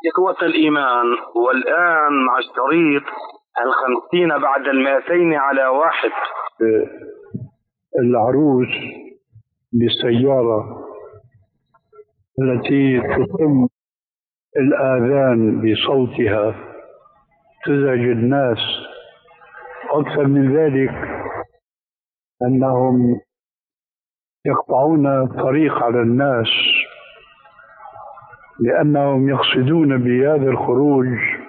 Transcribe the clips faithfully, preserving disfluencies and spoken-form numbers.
إخوة الإيمان، والآن مع الشريط الخمسين بعد المائتين على واحد. العروس بالسيارة التي تصم الآذان بصوتها تزعج الناس. أكثر من ذلك أنهم يقطعون الطريق على الناس لأنهم يقصدون بهذا الخروج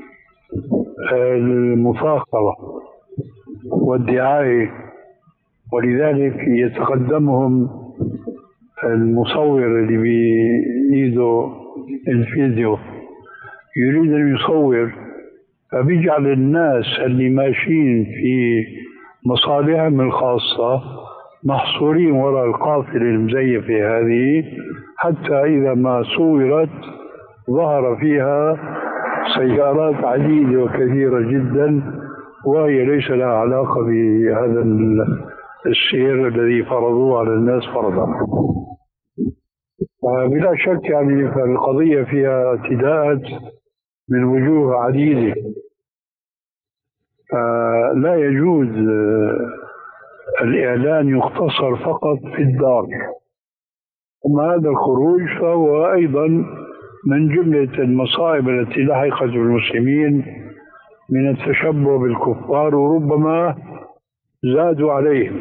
المفاخرة والدعاية، ولذلك يتقدمهم المصور اللي بإيده الفيديو يريد أن يصور، فبيجعل الناس اللي ماشيين في مصالحهم الخاصة محصورين وراء القافلة المزيفة هذه، حتى إذا ما صورت ظهر فيها سيارات عديدة وكثيرة جدا، وهي ليس لها علاقة بهذا السير الذي فرضوه على الناس فرضا. بلا شك يعني فالقضية فيها اعتداءات من وجوه عديدة، لا يجوز الإعلان يقتصر فقط في الدار. أما هذا الخروج فهو أيضا من جملة المصائب التي لحقت بالمسلمين من التشبه بالكفار، وربما زادوا عليهم.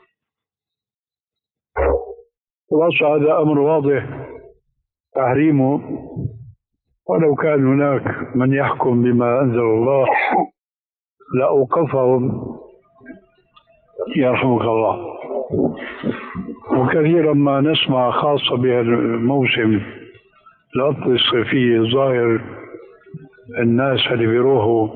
خلاص هذا أمر واضح تحريمه، ولو كان هناك من يحكم بما أنزل الله لأوقفهم يرحمك الله. وكثيرا ما نسمع خاصة بهالموسم العطلة الصيفية ظاهر الناس اللي بيروحوا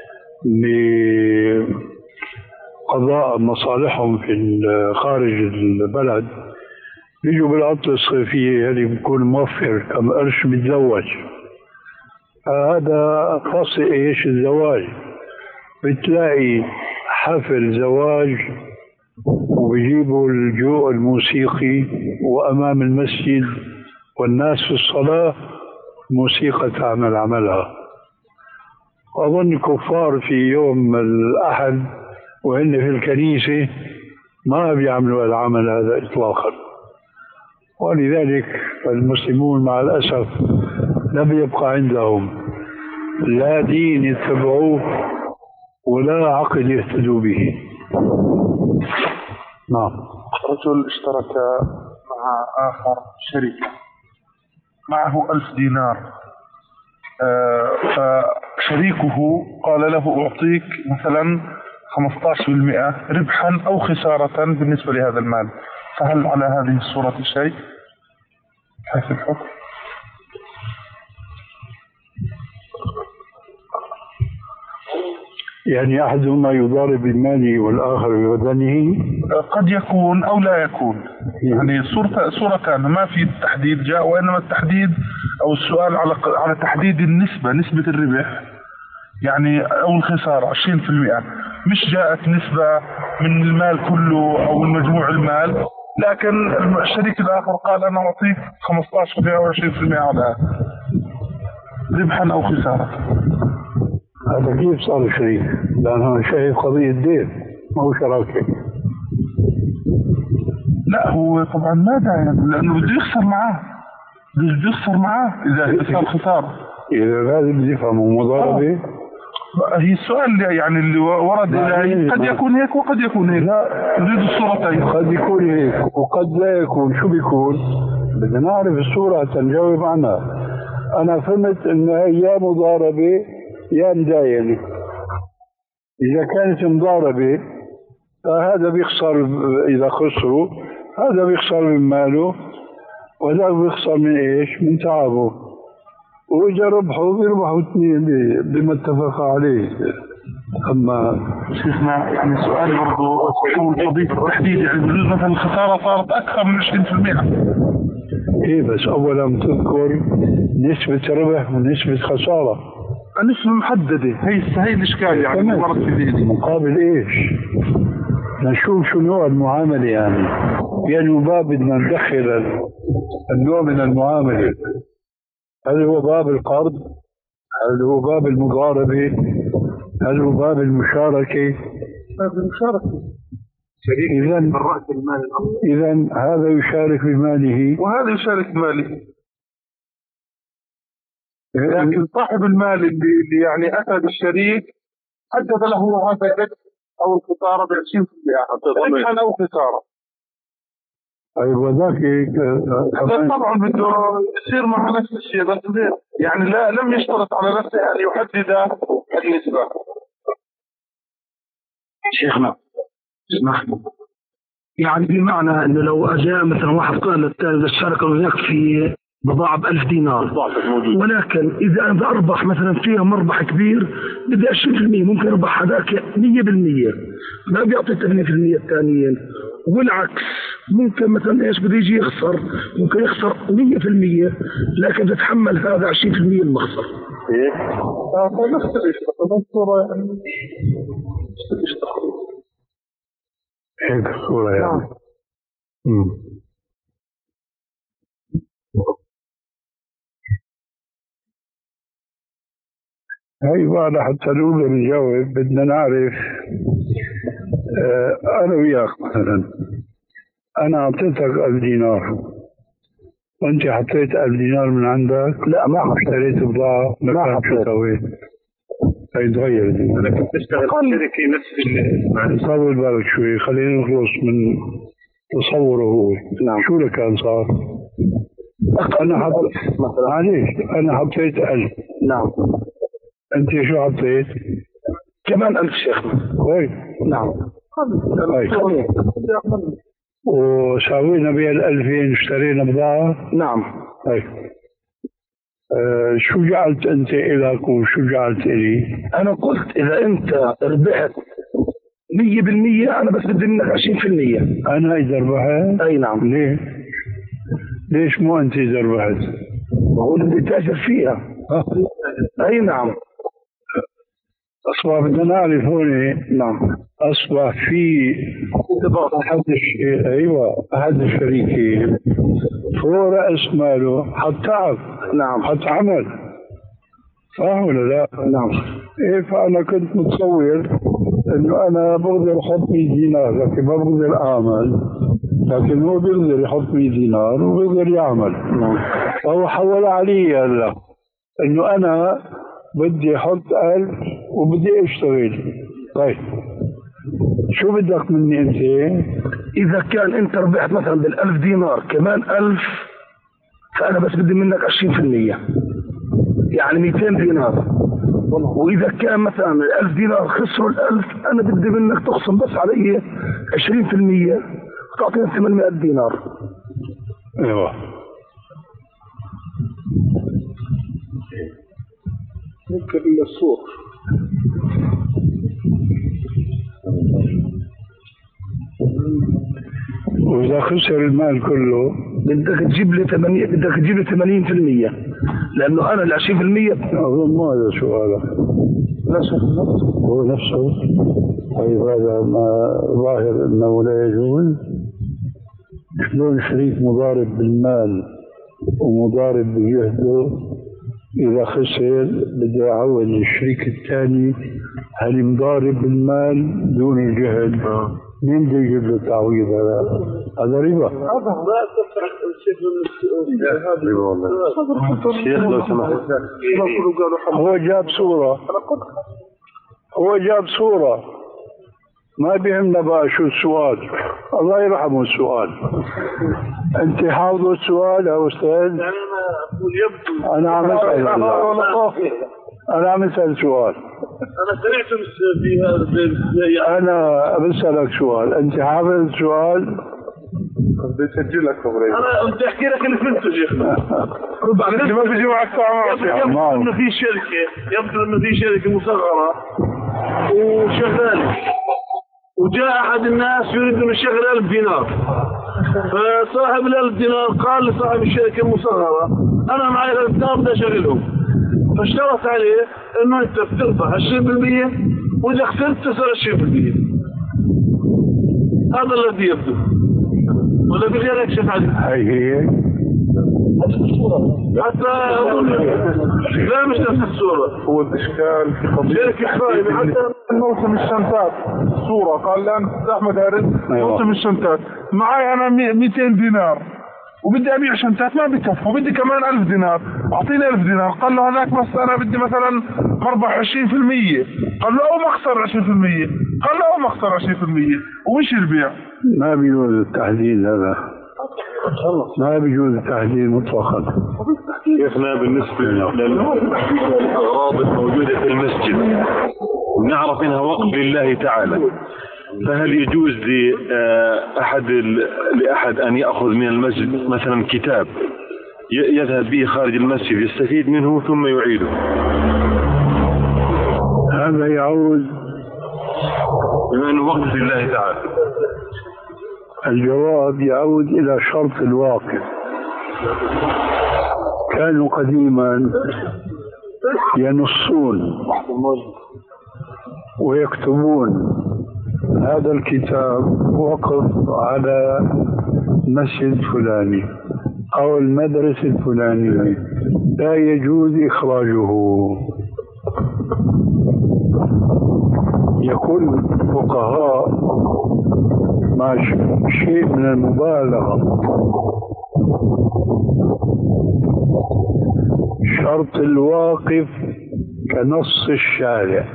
لقضاء مصالحهم في خارج البلد بيجوا بالعطلة الصيفية اللي بيكون موفر كم قرش متزوج. هذا خاص ايش الزواج، بتلاقي حفل زواج وبيجيبوا الجو الموسيقي وأمام المسجد والناس في الصلاة موسيقى تعمل عملها. أظن الكفار في يوم الأحد وهن في الكنيسة ما بيعملوا العمل هذا إطلاقا، ولذلك المسلمون مع الأسف لم يبقى عندهم لا دين يتبعوه ولا عقل يهتدوا به. نعم. رجل اشترك مع آخر شركة معه ألف دينار، آه فشريكه قال له أعطيك مثلا خمسة عشر بالمئة ربحا أو خسارة بالنسبة لهذا المال، فهل على هذه الصورة شيء؟ كيف الحكم؟ يعني أحدهما يضارب بماله والآخر ببدنه؟ قد يكون أو لا يكون، يعني صورة صورتان ما في تحديد جاء، وإنما التحديد أو السؤال على على تحديد النسبة، نسبة الربح يعني أو الخسارة عشرين بالمئة، مش جاءت نسبة من المال كله أو من مجموع المال، لكن الشريك الآخر قال أنا أعطيك خمسة عشر بالمئة أو عشرين بالمئة على ربحا أو خسارة. هذا كيف صار شريك؟ لأنه شايف قضية دين ما هو شراكة. لا هو طبعا ما داعي، لأنه بده يخسر معاه، بده يخسر معاه إذا صار خسارة. إذا هذا بده يفهمه مضاربة. آه. هي السؤال يعني اللي ورد إلى قد يكون هيك وقد يكون هيك. لا نريد الصورتين. قد يكون هيك وقد لا يكون. شو بيكون؟ بدنا نعرف الصورة تنجاوب عنها. أنا فهمت إنه هي يا مضاربة يا مداينة. إذا كانت مضاربة فهذا بيخسر، إذا خسروا هذا بيخسر من ماله وهذا بيخسر من إيش؟ من تعبه. وإذا ربحوا بيربحوا اثنين بما اتفق عليه. أما شيخنا يعني سؤال برضو حول قضية التحديد، يعني بجوز مثلا الخسارة صارت أكثر من عشرين بالمئة. إيه بس أولا تذكر نسبة ربح ونسبة خسارة. النسبة محددة، هي هي الإشكال يعني مرت في ذهني. مقابل إيش؟ نشوف شو نوع المعاملة يعني. يعني باب بدنا ندخل النوع من المعاملة، هل هو باب القرض هل هو باب المضاربة؟ هل هو باب المشاركة؟ باب المشاركة. إذا إذا هذا يشارك بماله وهذا يشارك بماله، لكن صاحب المال اللي, اللي يعني أتى بالشريك حدد له هذا الربح أو الخسارة ب عشرين بالمئة ربحا أو خسارة. أي وذاك طبعا بده يصير مع نفس الشيء، بس يعني لا لم يشترط على نفسه أن يحدد النسبة. شيخنا اسمح، يعني بمعنى انه لو اجى مثلا واحد قال للثاني الشركه وياك في بضاعه ب ألف دينار، ولكن اذا انا اربح مثلا فيها مربح كبير بدي عشرين بالمئة، ممكن يربح هذاك مية بالمية ما بيعطي ثمانية بالمئة الثانيين، والعكس ممكن مثلا ايش بده يجي يخسر، ممكن يخسر مية بالمية لكن تتحمل هذا عشرين بالمئة المخسر. هيك اه نفس الصوره يعني هيك الصورة يعني. امم هاي بعد حتى نقدر نجاوب بدنا نعرف. اه أنا وياك مثلا أنا أعطيتك ألف دينار وأنت حطيت ألف دينار من عندك. لا ما اشتريت بضاعة ما حطيت. سويت؟ هاي تغير دي. أنا كنت أشتغل في نفس طول بالك شوي، خلينا نخلص من تصوره هو. نعم. شو اللي كان صار؟ أنا حط معليش أنا حطيت ألف. نعم. أنت شو حطيت؟ كمان ألف شيخنا. كويس. نعم. طيب. وساوينا بها الألفين اشترينا بضاعة. نعم. طيب. أه شو جعلت أنت إلك وشو جعلت إلي؟ أنا قلت إذا أنت ربحت مية بالمية أنا بس بدي منك عشرين بالمية. أنا إذا ربحت؟ أي نعم. ليه؟ ليش مو أنت إذا ربحت؟ بقول بدي تاجر فيها. أه. أي نعم. أصبح بدنا نعرف هون. نعم. أصبح في أحد الش... أيوة أحد الشريكين فهو رأس ماله حط تعب. نعم. حط عمل، صح ولا لا؟ نعم. إيه فأنا كنت متصور إنه أنا بقدر أحط مية دينار لكن ما بقدر أعمل، لكن هو بيقدر يحط مية دينار وبيقدر يعمل. نعم. فهو حول علي هلا إنه أنا بدي أحط ألف وبدي أشتغل. طيب شو بدك مني أنت؟ إذا كان أنت ربحت مثلا بالألف دينار كمان ألف فأنا بس بدي منك عشرين بالمية يعني مئتين دينار. وإذا كان مثلا الألف دينار خسروا الألف أنا بدي منك تخصم بس علي عشرين بالمية وتعطينا ثمانمائة دينار. أيوة. ممكن الصور. وإذا خسر المال كله بدك تجيب لي ثمانية بدك تجيب لي ثمانين بالمية لأنه أنا العشرين بالمية. أظن ما هذا سؤالك. نفسه هو نفسه. طيب هذا ما ظاهر أنه لا يجوز. شلون شريك مضارب بالمال ومضارب بجهده إذا خسر بده يعود الشريك الثاني هل مضارب بالمال دون الجهد؟ مين بده يجيب له التعويض هذا؟ هذا ربا. هذا لا تفكر الشيخ من ربا والله. الشيخ لو سمحت. هو جاب صورة. هو جاب صورة. ما بيهمنا بقى شو السؤال. الله يرحمه السؤال. انت حافظ السؤال يا استاذ؟ انا عم اسال انا عم اسال سؤال. انا سمعت في هذا. انا بسالك سؤال، انت حافظ السؤال؟ بدي اسجل لك انا بدي احكي لك اللي فهمته شيخنا. انت ما بيجي معك طعم انه في شركه، يبدو انه في شركه مصغره وشغاله وجاء احد الناس يريد انه يشغل ألف دينار، فصاحب الألف دينار قال لصاحب الشركه المصغره انا معي ألف دينار بدي اشغلهم، فاشترط عليه انه انت بتربح عشرين بالمية واذا خسرت تصير عشرين بالمية. هذا الذي يبدو ولا بغيرك شيخ علي؟ هي هي حتى أظن لا مش نفس الصورة. هو الإشكال في قضية حتى موسم الشنتات صورة قال لي أنت أحمد هارس موسم الشنتات معي أنا مئتين دينار وبدي أبيع شنتات ما بكفوا بدي كمان ألف دينار أعطيني ألف دينار. قال له هذاك بس أنا بدي مثلا مربح عشرين في المية. قال له أو مخسر عشرين في المية. قال له أو مخسر عشرين في المية. وإيش البيع؟ ما بيجوز التحديد هذا ما بيجوز التحديد مطلقا. شيخنا بالنسبة للأغراض الموجودة في المسجد نعرف إنها وقف لله تعالى فهل يجوز لأحد لأحد أن يأخذ من المسجد مثلا كتاب يذهب به خارج المسجد يستفيد منه ثم يعيده؟ هذا يعود بما أنه وقف لله تعالى. الجواب يعود إلى شرط الواقف. كانوا قديما ينصون ويكتبون هذا الكتاب وقف على مسجد فلاني أو المدرسة الفلانية لا يجوز إخراجه. يقول الفقهاء مع شيء من المبالغة شرط الواقف كنص الشارع.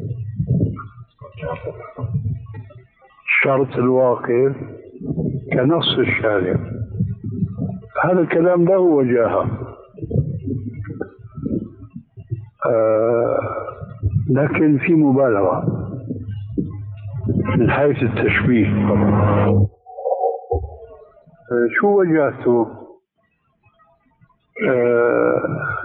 شرط الواقف كنص الشارع. هذا الكلام له وجاهة آه لكن في مبالغة من حيث التشبيه. آه شو وجهته؟ آه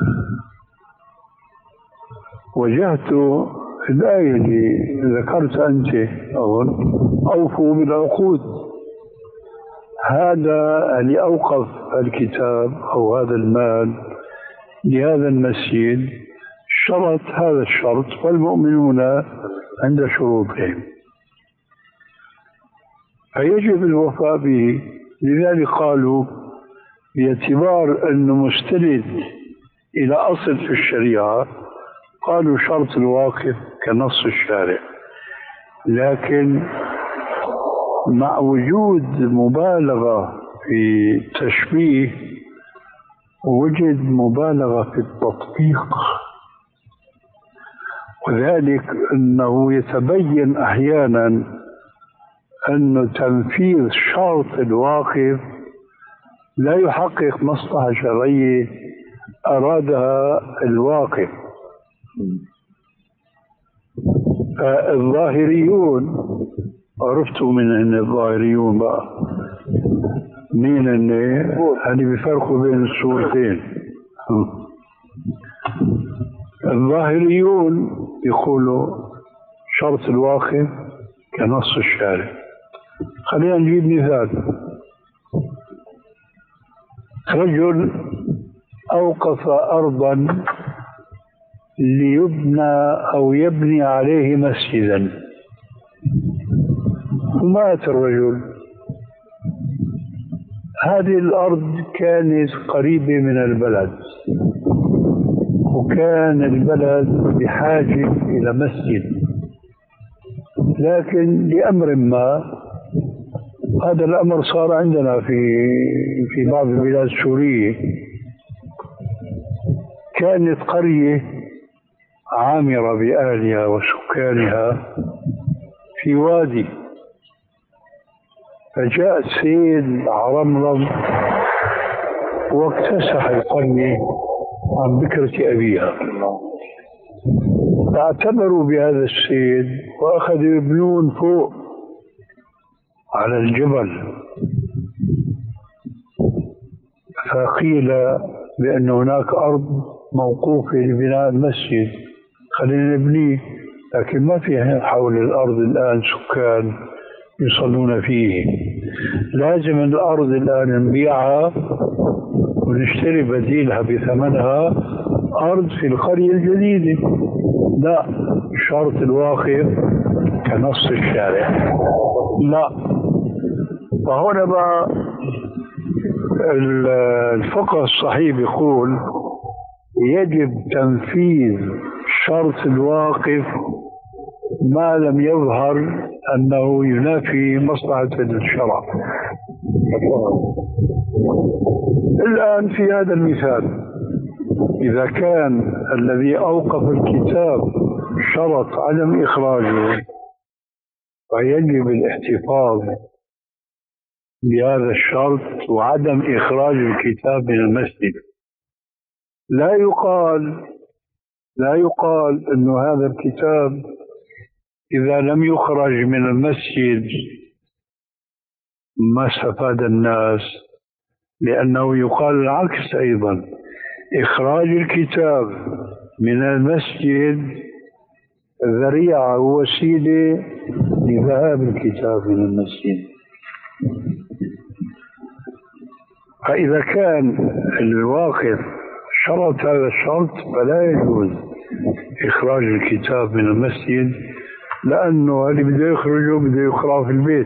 وجهته الآية اللي ذكرت أنت أظن أوفوا بالعقود. هذا اللي أوقف الكتاب أو هذا المال لهذا المسجد شرط هذا الشرط والمؤمنون عند شروطهم فيجب الوفاء به. لذلك قالوا باعتبار أنه مستند إلى أصل في الشريعة قالوا شرط الواقف كنص الشارع. لكن مع وجود مبالغة في التشبيه وجد مبالغة في التطبيق وذلك أنه يتبين أحيانا أن تنفيذ شرط الواقف لا يحقق مصلحة شرعية أرادها الواقف. الظاهريون عرفتوا من أن الظاهريون بقى مين أن هذه بيفرقوا بين الصورتين. الظاهريون يقولوا شرط الواقف كنص الشارع. خلينا نجيب مثال. رجل أوقف أرضا ليبنى أو يبني عليه مسجدا ومات الرجل. هذه الأرض كانت قريبة من البلد وكان البلد بحاجة إلى مسجد لكن لأمر ما هذا الأمر صار عندنا في في بعض البلاد السورية. كانت قرية عامرة بأهلها وسكانها في وادي فجاء السيد عرمرم واكتسح القرية عن بكرة أبيها فاعتبروا بهذا السيد وأخذوا يبنون فوق على الجبل. فقيل بأن هناك أرض موقوفة لبناء المسجد خلينا نبنيه لكن ما في حول الأرض الآن سكان يصلون فيه. لازم الأرض الآن نبيعها ونشتري بديلها بثمنها أرض في القرية الجديدة. لا شرط الواقف كنص الشارع. لا فهنا بقى الفقه الصحيح يقول يجب تنفيذ شرط الواقف ما لم يظهر أنه ينافي مصلحة الشرع. الآن في هذا المثال إذا كان الذي أوقف الكتاب شرط عدم إخراجه فيجب الاحتفاظ بهذا الشرط وعدم إخراج الكتاب من المسجد. لا يقال لا يقال أن هذا الكتاب إذا لم يخرج من المسجد ما استفاد الناس، لأنه يقال العكس أيضا، إخراج الكتاب من المسجد ذريعة ووسيلة لذهاب الكتاب من المسجد. فإذا كان الواقف شرط هذا الشرط فلا يجوز إخراج الكتاب من المسجد، لأنه اللي بده يخرجه بده يقرأه في البيت.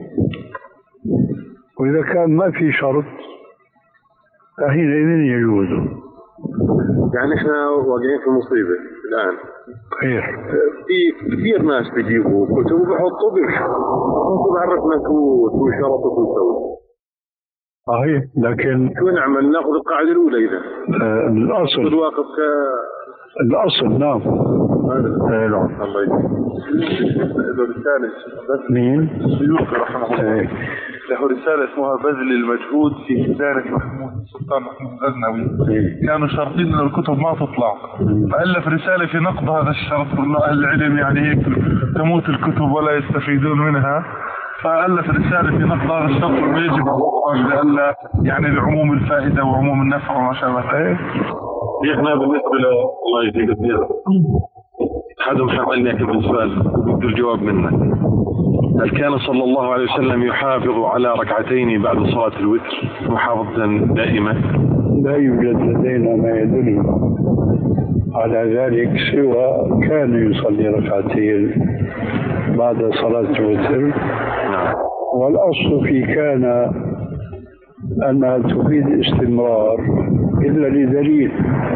وإذا كان ما في شرط فحينئذ يجوز. يعني احنا واقعين في مصيبة الآن. خير. في كثير ناس بيجيبوا كتب وبحطوا بيشرحوا بعرفنا كود وشرط وسوي. صحيح، لكن شو نعمل؟ ناخذ القاعدة الأولى إذا. آه الأصل. الواقف ك. الأصل نعم. ايه نعم. الله يجزاك. رسالة مين؟ السيوطي رحمه الله. له رسالة اسمها بذل المجهود في كتابة محمود السلطان محمود الغزنوي. كانوا شرطين إن الكتب ما تطلع، فألف رسالة في نقض هذا الشرط، وإنه أهل العلم يعني هيك تموت الكتب ولا يستفيدون منها، فألف رسالة في نقض هذا الشرط ويجب لألا يعني لعموم الفائدة وعموم النفع وما شابه ذلك. احنا بالنسبة ل الله يجزيك الخير هذا محملني كم سؤال بدي الجواب منك. هل كان صلى الله عليه وسلم يحافظ على ركعتين بعد صلاة الوتر محافظة دائمة؟ لا يوجد لدينا ما يدل على ذلك سوى كان يصلي ركعتين بعد صلاة الوتر. نعم. والأصل في كان أنها تفيد استمرار إلا لدليل،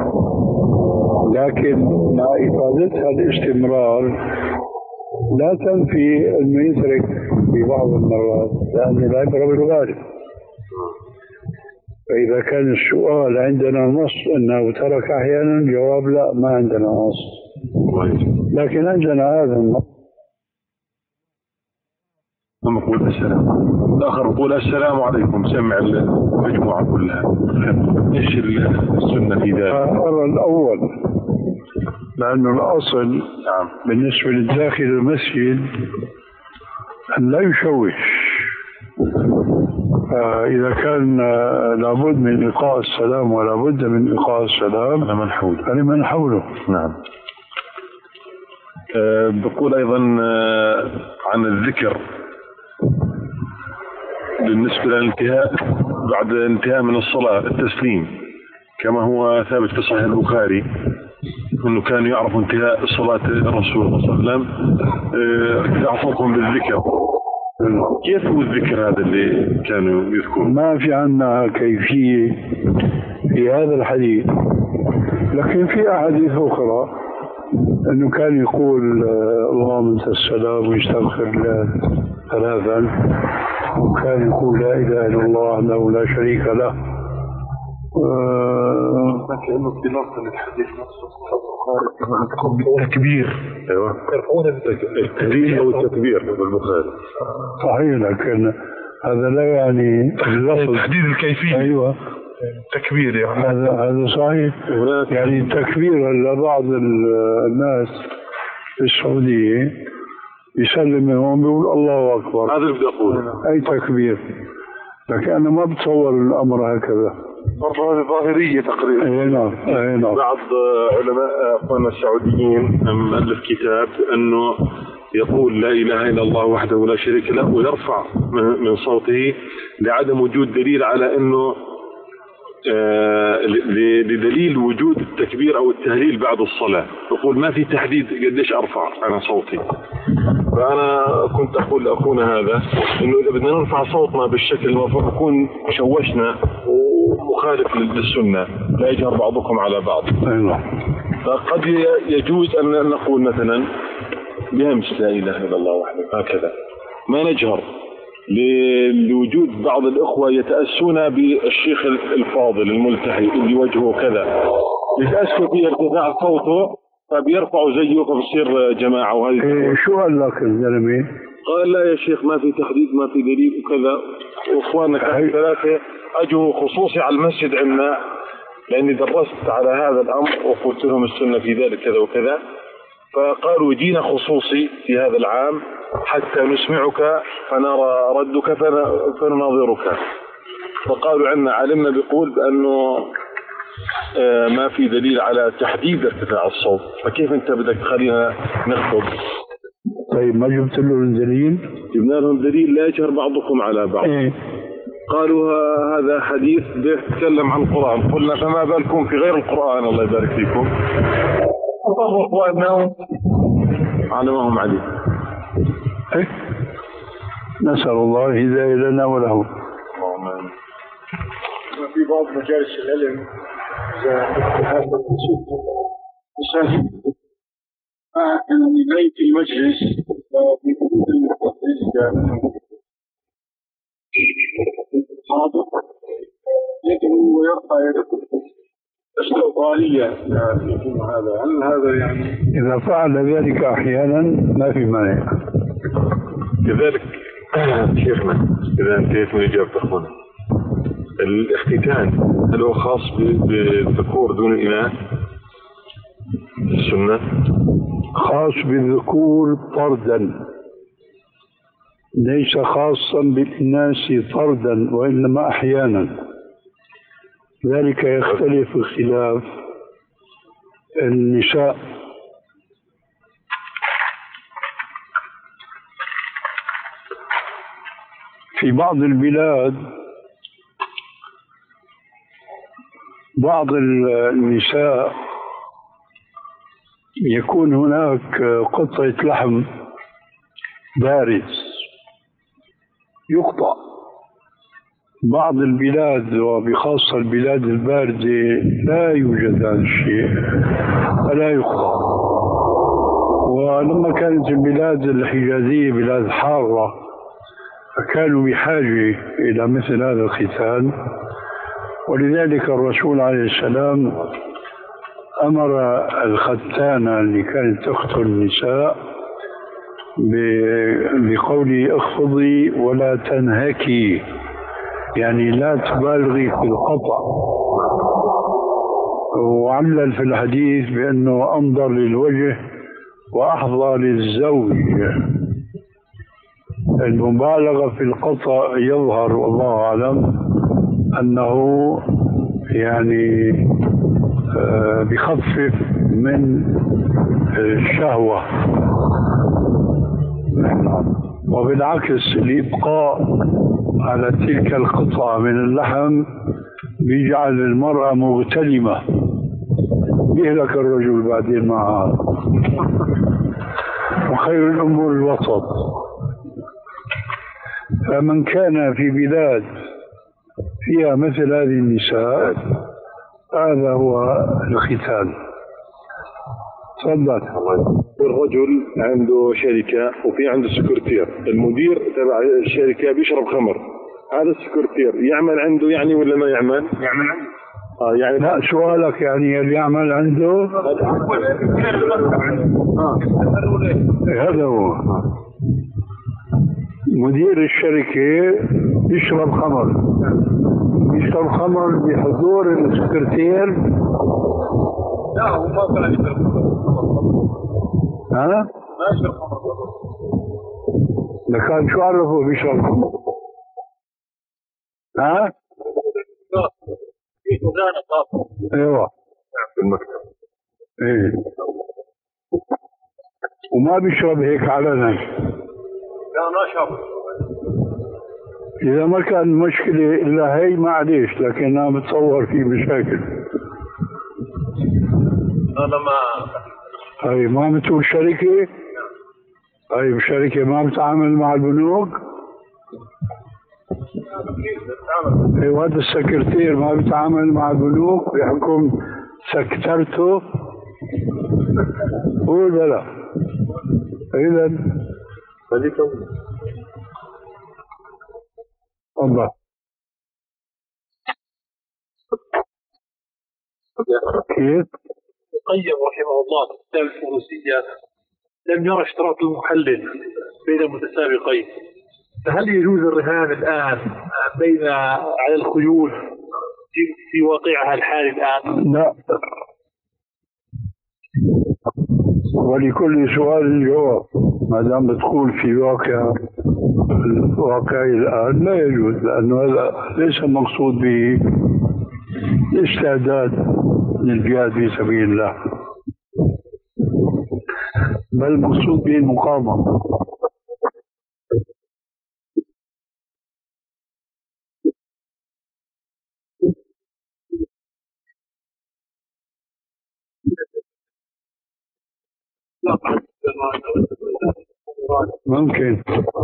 لكن مع إفادتها الاستمرار لا تنفي أنه يترك في بعض المرات، لأن العبرة بالغالب. فإذا كان السؤال عندنا نص أنه ترك أحيانا، جواب لا، ما عندنا نص، لكن عندنا هذا النص. ثم يقول السلام، الآخر يقول السلام عليكم، سمع المجموعة كلها. إيش السنة في ذلك؟ أرى الأول، لأنه الأصل نعم بالنسبة للداخل المسجد أن لا يشوش. إذا كان لابد من إلقاء السلام ولا بد من إلقاء السلام لمن حوله فلمن حوله. نعم. أه بقول أيضا عن الذكر بالنسبة للانتهاء بعد انتهاء من الصلاة التسليم، كما هو ثابت في صحيح البخاري أنه كانوا يعرفوا انتهاء صلاة الرسول صلى الله عليه وسلم يعصبهم بالذكر. كيف هو الذكر هذا اللي كانوا يذكرون؟ ما في عنا كيفية في هذا الحديث، لكن في أحاديث أخرى أنه كان يقول اللهم أنت السلام ويستغفر الله ثلاثا، وكان يقول لا إله إلا الله أنه لا شريك له. كأنه في نص الحديث نص التكبير. أيوة. التهليل أو التكبير بالبخاري. صحيح، لكن هذا لا يعني اللفظ تحديد الكيفية. أيوة. تكبير يعني. هذا هذا صحيح. يعني تكبير لبعض الناس في السعودية يسلم منهم بيقول الله أكبر. هذا اللي بدي أقوله. أي تكبير، لكن أنا ما بتصور الأمر هكذا. مرة هذه ظاهرية تقريبا. أي نعم. أي نعم. بعض علماء أخواننا السعوديين مؤلف كتاب أنه يقول لا إله إلا الله وحده لا شريك له ويرفع من صوته لعدم وجود دليل على أنه آه لدليل وجود التكبير أو التهليل بعد الصلاة، يقول ما في تحديد قديش أرفع أنا صوتي. فأنا كنت أقول لأخونا هذا إنه إذا بدنا نرفع صوتنا بالشكل المفروض نكون شوشنا ومخالف للسنة، لا يجهر بعضكم على بعض. فقد يجوز أن نقول مثلا بهمس لا إله إلا الله وحده هكذا، ما نجهر لوجود بعض الأخوة يتأسون بالشيخ الفاضل الملتحي اللي وجهه كذا، يتأسوا بارتفاع صوته فبيرفعوا زيه فبصير جماعة. وهذه إيه شو قال لك الزلمة؟ قال لا يا شيخ ما في تحديد ما في دليل وكذا. وإخواننا كانوا ثلاثة أجوا خصوصي على المسجد عندنا لأني درست على هذا الأمر وقلت لهم السنة في ذلك كذا وكذا، فقالوا جينا خصوصي في هذا العام حتى نسمعك فنرى ردك فنناظرك. فقالوا عنا علمنا بيقول بأنه ما في دليل على تحديد ارتفاع الصوت، فكيف انت بدك تخلينا نخطب؟ طيب ما جبت له الدليل؟ جبنا لهم دليل لا يجهر بعضكم على بعض. إيه؟ قالوا هذا حديث بيتكلم عن القرآن. قلنا فما بالكم في غير القرآن الله يبارك فيكم. وطبقوا أنهم على ما هم عليه. إيه؟ نسأل الله الهداية لنا ولهم. في بعض مجالس العلم إذا هذا المساجد مع نهاية المجلس بوجود المحدث حاضر يدعو ويرفع يده استقبالية فيكم هذا، هل هذا يعني إذا فعل ذلك أحيانا ما في مانع. كذلك شيخنا إذا انتهيت من إجابة أخونا، الاختتان هل هو خاص بالذكور دون الإناث؟ السنة خاص بالذكور فردا، ليس خاصا بالإناث فردا وإنما أحيانا. ذلك يختلف اختلاف النساء. في بعض البلاد بعض النساء يكون هناك قطعة لحم بارز يقطع. بعض البلاد وبخاصة البلاد الباردة لا يوجد هذا الشيء فلا يقطع. ولما كانت البلاد الحجازية بلاد حارة فكانوا بحاجة إلى مثل هذا الختان، ولذلك الرسول عليه السلام أمر الختانة اللي كانت تختن النساء بقوله اخفضي ولا تنهكي، يعني لا تبالغي في القطع. وعلل في الحديث بأنه أنظر للوجه وأحظى للزوج. المبالغة في القطع يظهر والله أعلم أنه يعني بخفف من الشهوة، وبالعكس الإبقاء على تلك القطعة من اللحم بيجعل المرأة مغتلمة، بيهلك الرجل بعدين معها. وخير الأمور الوسط. فمن كان في بلاد فيها مثل هذه النساء هذا هو الختان. تفضل. الرجل عنده شركة وفي عنده سكرتير، المدير تبع الشركة بيشرب خمر، هذا السكرتير يعمل عنده يعني ولا ما يعمل؟ يعمل عنده. آه يعني لا سؤالك يعني اللي يعمل عنده هذا هو مدير الشركة يشرب خمر، يشرب خمر بحضور السكرتير. لا هو ما كان يشرب خمر. ها؟ ما يشرب خمر. لكان شو عرفه بيشرب خمر؟ ها؟ في خزانة خاصة. ايوه. في المكتب. ايه. وما بيشرب هيك علنا. لا ما شرب. إذا ما كان مشكلة إلا هي معليش، لكن أنا بتصور في مشاكل. أنا ما هاي ما بتقول شركة، هاي الشركة ما بتعامل مع البنوك. ايوه هذا السكرتير ما بيتعامل مع البنوك بحكم سكرترته. قول بلا. اذا الله كيف؟ القيم رحمه الله في كتاب الفروسية لم يرى اشتراط المحلل بين المتسابقين، فهل يجوز الرهان الآن بين على الخيول في, في واقعها الحالي الآن؟ لا، ولكل سؤال جواب. ما دام بتقول في واقع الواقع الآن لا يجوز، لأنه هذا ليس المقصود به الاستعداد للجهاد في سبيل الله، بل المقصود به المقاومة. ممكن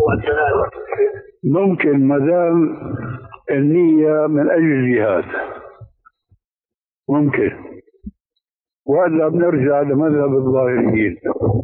ممكن ما دام النية من أجل الجهاد ممكن، وإلا بنرجع لمذهب الظاهريين.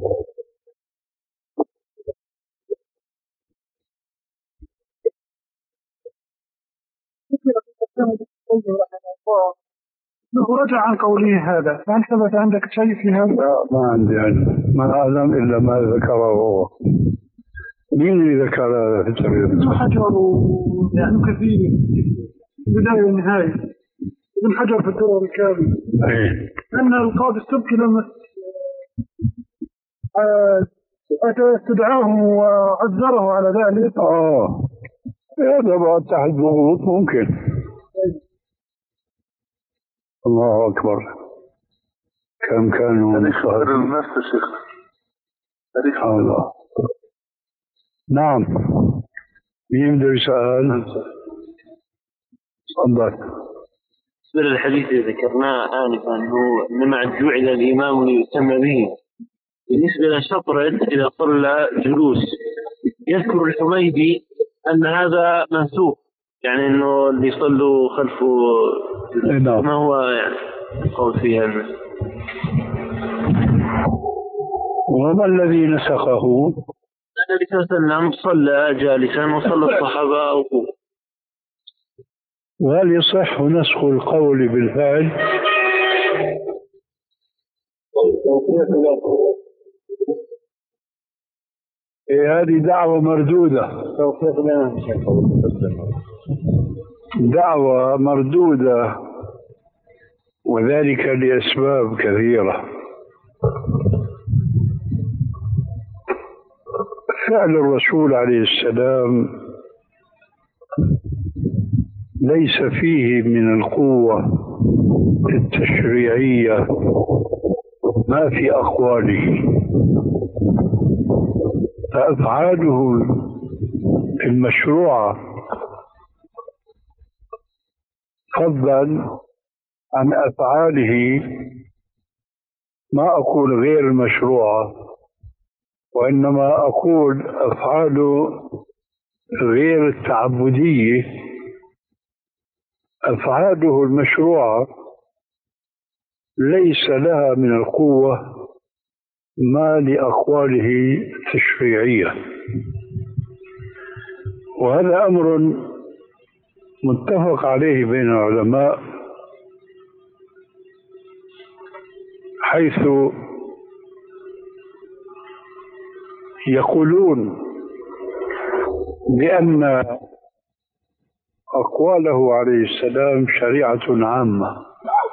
رجع عن قوله هذا، فهل ثبت عندك شيء في هذا؟ لا ما عندي علم، ما أعلم إلا ما ذكره هو. مين اللي ذكر هذا في التفسير؟ ابن حجر يعني كثير بداية والنهاية. ابن حجر في الدرر الكامل أن القاضي السبكي لما استدعاه وعذره على ذلك. آه هذا بعد تحت ضغوط ممكن. الله أكبر، كم كانوا تاريخ الناس يا شيخ. تاريخ الله. نعم، مين بده يسأل؟ تفضل. بالنسبة للحديث اللي ذكرناه آنفا أنه إنما جعل الإمام ليؤتم به، بالنسبة لشطرد إذا صلى جلوس يذكر الحميدي أن هذا منسوخ، يعني أنه اللي يصلوا خلفه ما هو يعني قول فيها المسلم. وما الذي نسخه؟ النبي صلى الله عليه وسلم صلى جالسا وصلى الصحابة وقوف. وهل يصح نسخ القول بالفعل؟ إيه هذه دعوة مردودة، دعوة مردودة، وذلك لأسباب كثيرة. فعل الرسول عليه السلام ليس فيه من القوة التشريعية ما في أقواله، فأفعاله المشروعة فضلا عن أفعاله ما أقول غير المشروعة، وإنما أقول أفعاله غير التعبدية. أفعاله المشروعة ليس لها من القوة ما لأقواله التشريعية، وهذا أمر متفق عليه بين العلماء، حيث يقولون بأن أقواله عليه السلام شريعة عامة،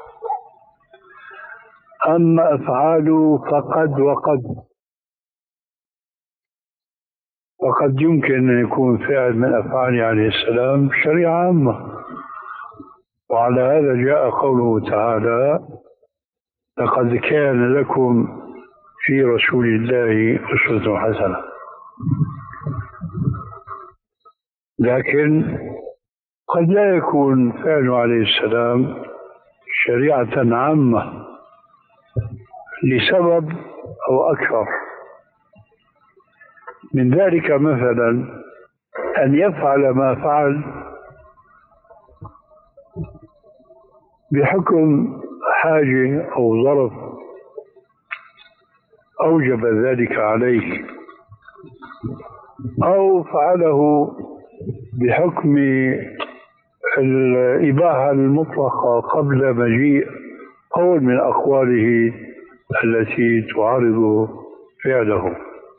أما أفعاله فقد وقد وقد يمكن أن يكون فعل من أفعاله عليه السلام شريعة عامة. وعلى هذا جاء قوله تعالى: لقد كان لكم في رسول الله أسوة حسنة. لكن قد لا يكون فعله عليه السلام شريعة عامة لسبب أو أكثر من ذلك. مثلا أن يفعل ما فعل بحكم حاجة أو ظرف أوجب ذلك عليه، أو فعله بحكم الإباحة المطلقة قبل مجيء قول من أقواله التي تعارض فعله.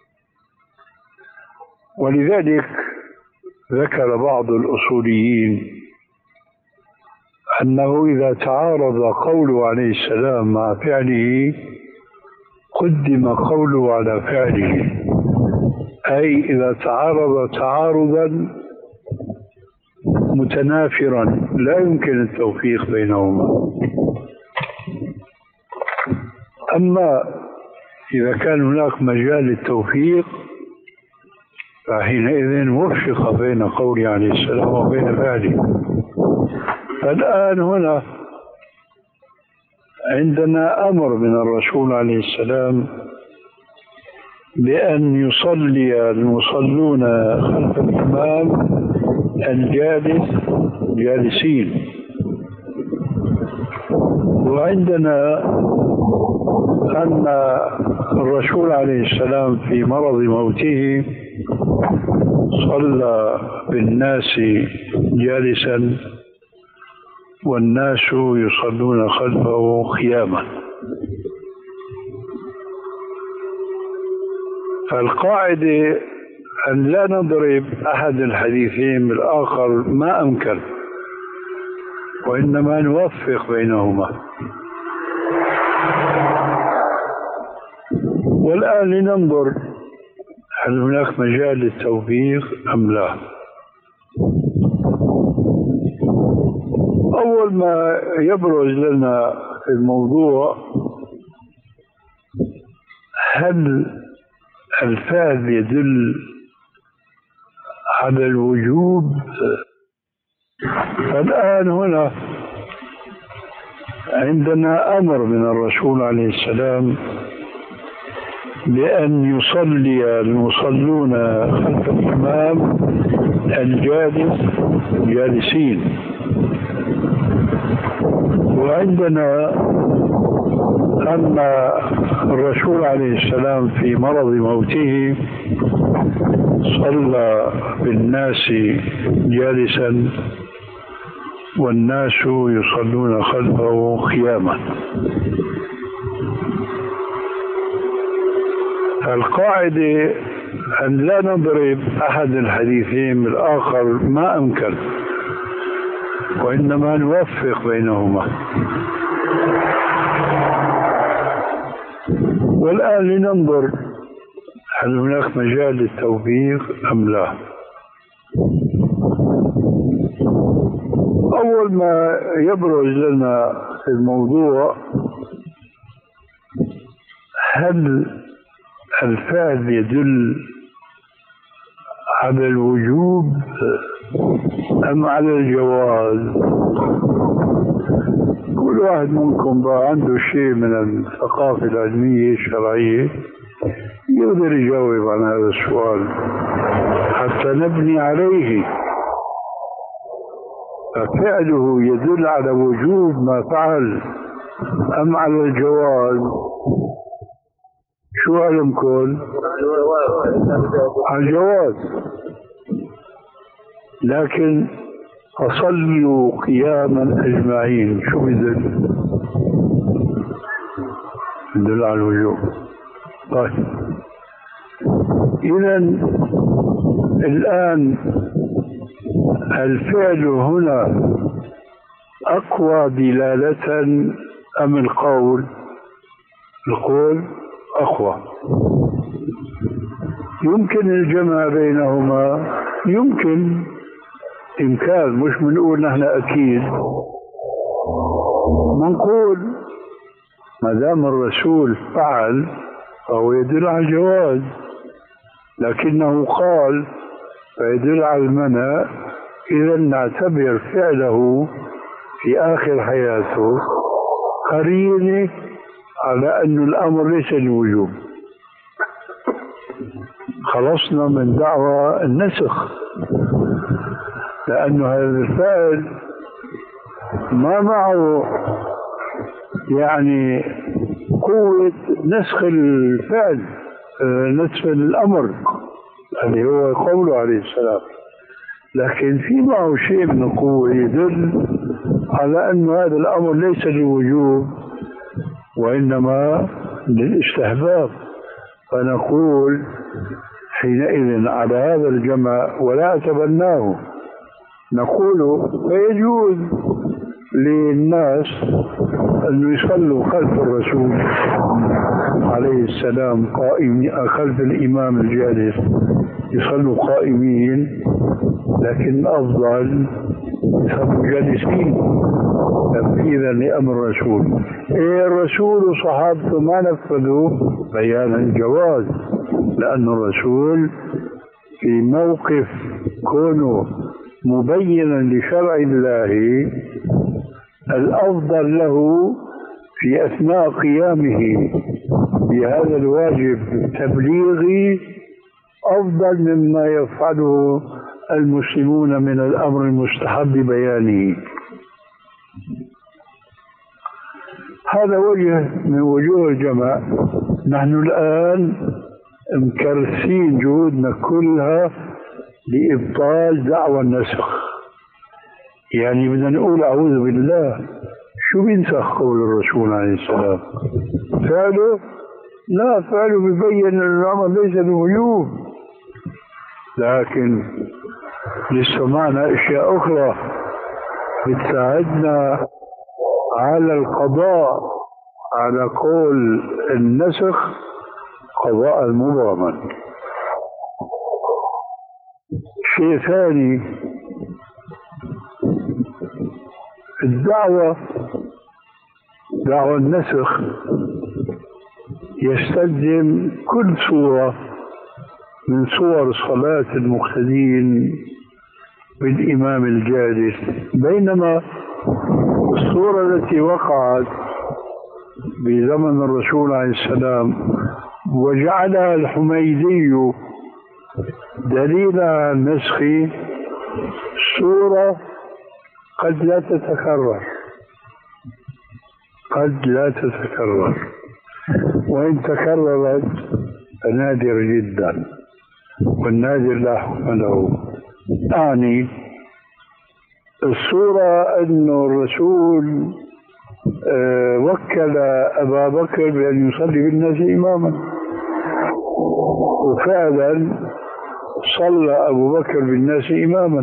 ولذلك ذكر بعض الأصوليين أنه إذا تعارض قوله عليه السلام مع فعله قدم قوله على فعله، أي إذا تعارض تعارضا متنافرا لا يمكن التوفيق بينهما. أما إذا كان هناك مجال للتوفيق فحينئذ وفق بين قوله عليه السلام وبين فعله. فالآن هنا عندنا أمر من الرسول عليه السلام بأن يصلي المصلون خلف الإمام الجالس جالسين، وعندنا أن الرسول عليه السلام في مرض موته صلى بالناس جالسا والناس يصلون خلفه قياما. فالقاعدة أن لا نضرب أحد الحديثين بالآخر ما أمكن، وإنما نوفق بينهما. والآن لننظر هل هناك مجال للتوفيق أم لا. أول ما يبرز لنا في الموضوع هل الفعل يدل على الوجوب. الآن هنا عندنا أمر من الرسول عليه السلام بأن يصلي المصلون خلف الإمام الجالس جالسين، وعندنا أن الرسول عليه السلام في مرض موته صلى بالناس جالسا والناس يصلون خلفه قياما. القاعدة أن لا نضرب أحد الحديثين بالآخر ما أمكن، وإنما نوفق بينهما. والآن لننظر هل هناك مجال للتوفيق أم لا. أول ما يبرز لنا في الموضوع هل الفعل يدل على الوجوب أم على الجواز. كل واحد منكم بقى عنده شيء من الثقافة العلمية الشرعية يقدر يجاوب عن هذا السؤال حتى نبني عليه. ففعله يدل على وجوب ما فعل أم على الجواز؟ شو علمكم؟ على الجواز. لكن فصلوا قياما أجمعين شو بدل؟ بدل على الوجوب. طيب إذن الآن الفعل هنا أقوى دلالة أم القول؟ القول أقوى. يمكن الجمع بينهما، يمكن إمكان، مش بنقول نحن أكيد. منقول ما دام الرسول فعل فهو يدل على الجواز، لكنه قال فيدل على المنع. إذا نعتبر فعله في آخر حياته قرينة على أن الأمر ليس للوجوب. خلصنا من دعوى النسخ، لأن هذا الفعل ما معه يعني قوة نسخ الفعل، نسخ الأمر اللي هو قوله عليه السلام، لكن في معه شيء من القوة يدل على أن هذا الأمر ليس للوجوب وإنما للاستحباب. فنقول حينئذ على هذا الجمع ولا أتبناه، نقول فيجوز للناس أن يصلوا خلف الرسول عليه السلام قائمين، خلف الإمام الجالس يصلوا قائمين، لكن أفضل يصلوا جالسين تنفيذا لأمر الرسول. إيه الرسول وصحابته ما نفذوا بيان الجواز، لأن الرسول في موقف كونه مبينا لشرع الله الأفضل له في أثناء قيامه بهذا الواجب التبليغي أفضل مما يفعله المسلمون من الأمر المستحب بيانه. هذا وجه من وجوه الجمع. نحن الآن مكرسين جهودنا كلها لإبطال دعوى النسخ، يعني بدنا نقول أعوذ بالله، شو بينسخ قول الرسول عليه السلام؟ فعله؟ لا، فعله بيبين أن الأمر ليس بوجوب، لكن لسه معنا أشياء أخرى بتساعدنا على القضاء على قول النسخ قضاء المبرم. شيء ثاني، الدعوة دعوة النسخ يستلزم كل صورة من صور صلاة المقتدين بالإمام الجالس، بينما الصورة التي وقعت بزمن الرسول عليه السلام وجعلها الحميدي دليل على النسخ صورة قد لا تتكرر، قد لا تتكرر، وإن تكررت فنادر جدا، والنادر لا حكم له. أعني الصورة أن الرسول وكل أبا بكر بأن يصلي بالناس إماما، وفعلا صلى أبو بكر بالناس إماما،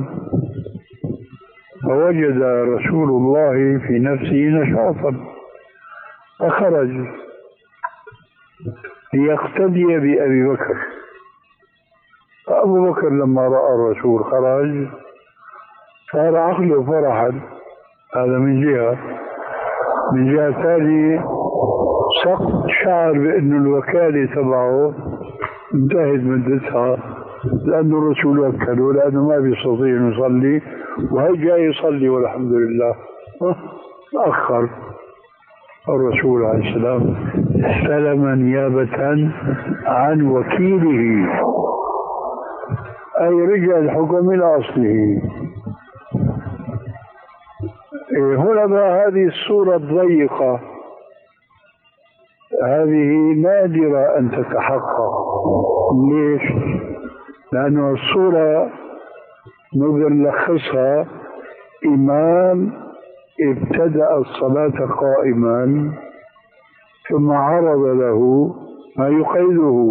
فوجد رسول الله في نفسه نشاطا فخرج ليقتدي بأبي بكر. فأبو بكر لما رأى الرسول خرج صار عقله فرحا، هذا من جهة. من جهة ثانية شعر بأن الوكالة تبعه انتهت مدتها، لأن الرسول وكله، لأنه ما بيستطيع أن يصلي، وهي جاي يصلي والحمد لله. تأخر الرسول عليه السلام، استلم نيابة عن وكيله، أي رجع الحكم إلى أصله. هنا بقى هذه الصورة الضيقة هذه نادرة أن تتحقق. ليش؟ لأن الصورة نقدر نلخصها: إمام ابتدأ الصلاة قائما ثم عرض له ما يقيده،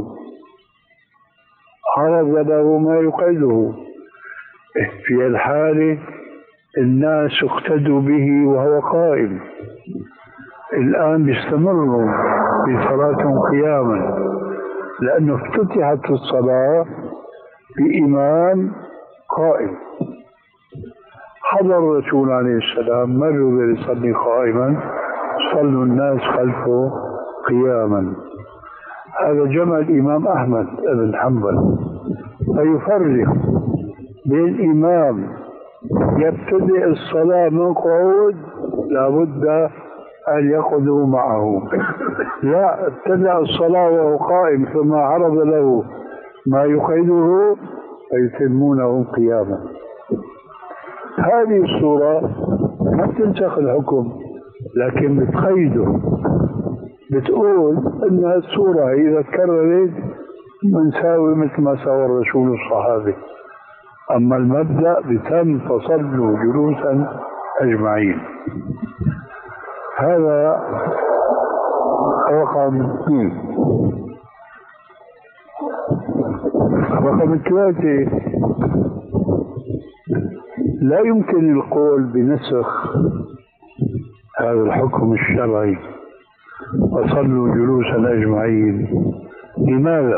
عرض له ما يقيده في الحالة الناس اقتدوا به وهو قائم. الآن بيستمروا بصلاتهم قياما، لأنه افتتحت الصلاة بإمام قائم. حضر الرسول عليه السلام ما بيقدر يصلي قائما، صلوا الناس خلفه قياما. هذا جمع الإمام أحمد بن حنبل، فيفرق بالإمام يبتدئ الصلاة من قعود لابد أن يقعدوا معه. لا، ابتدأ الصلاة وهو قائم ثم عرض له ما يقعده فيتمونه قياما. هذه الصورة ما بتنسخ الحكم لكن بتقيده، بتقول أن الصورة إذا تكررت بنساوي مثل ما سوى الرسول الصحابي. أما المبدأ بتم فصلوا جلوسا أجمعين. هذا رقم اثنين. رقم ثلاثة، لا يمكن القول بنسخ هذا الحكم الشرعي وصلوا جلوسا أجمعين. لماذا؟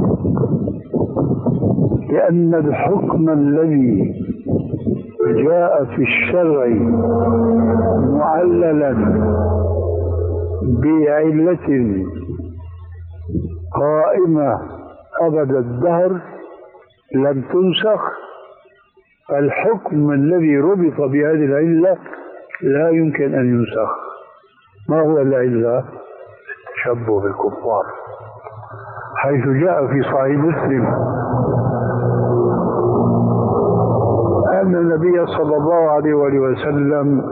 لأن الحكم الذي جاء في الشرع معللا بعلة قائمة أبد الدهر لم تنسخ، فالحكم الذي ربط بهذه العلة لا يمكن أن ينسخ. ما هو العلة؟ التشبه بالكفار، حيث جاء في صحيح مسلم أن النبي صلى الله عليه وآله وسلم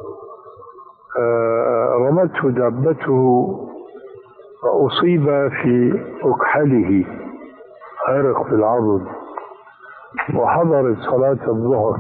رمته دابته فأصيب في أكحله، غرق في العضد، وحضرت صلاة الظهر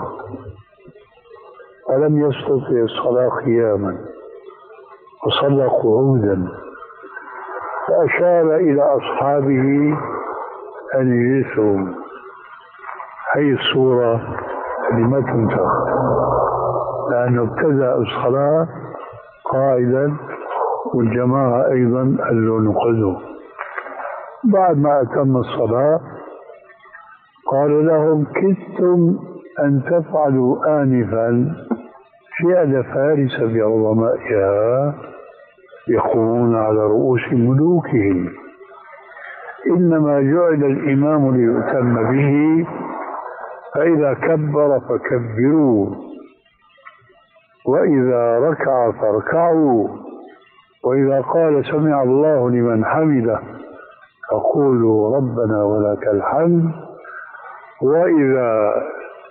فلم يستطع الصلاة قياما وصلى قعودا، فأشار إلى أصحابه أن يجلسوا. هي الصورة لما تنسخ لأنه ابتدأ الصلاة قائدا والجماعة أيضا قالوا نقعدوا. بعد ما أتم الصلاة قالوا لهم كدتم أن تفعلوا آنفا فعل فارس بعظمائها يقومون على رؤوس ملوكهم، إنما جعل الإمام ليؤتم به، فإذا كبر فكبروا، وإذا ركع فاركعوا، وإذا قال سمع الله لمن حمده فقولوا ربنا ولك الحمد، وإذا